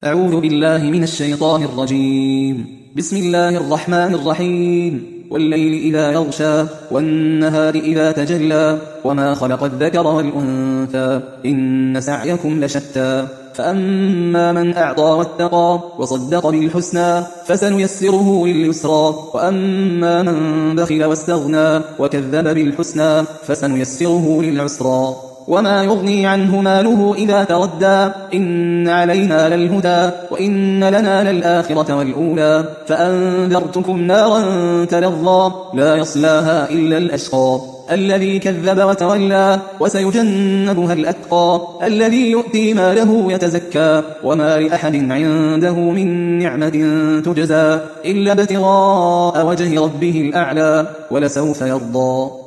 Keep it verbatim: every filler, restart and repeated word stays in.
أعوذ بالله من الشيطان الرجيم. بسم الله الرحمن الرحيم. والليل إذا يغشى والنهار إذا تجلى وما خلق الذكر والأنثى إن سعيكم لشتى فأما من أعطى واتقى وصدق بالحسنى فسنيسره لليسرى وأما من بخل واستغنى وكذب بالحسنى فسنيسره للعسرى وما يغني عنه ماله إذا تردى إن علينا للهدى وإن لنا للآخرة والأولى فأنذرتكم نارا تلظى لا يصلاها إلا الأشقى الذي كذب وتولى وسيجنبها الأتقى الذي يؤتي ماله يتزكى وما لأحد عنده من نعمة تجزى إلا ابتغاء وجه ربه الأعلى ولسوف يرضى.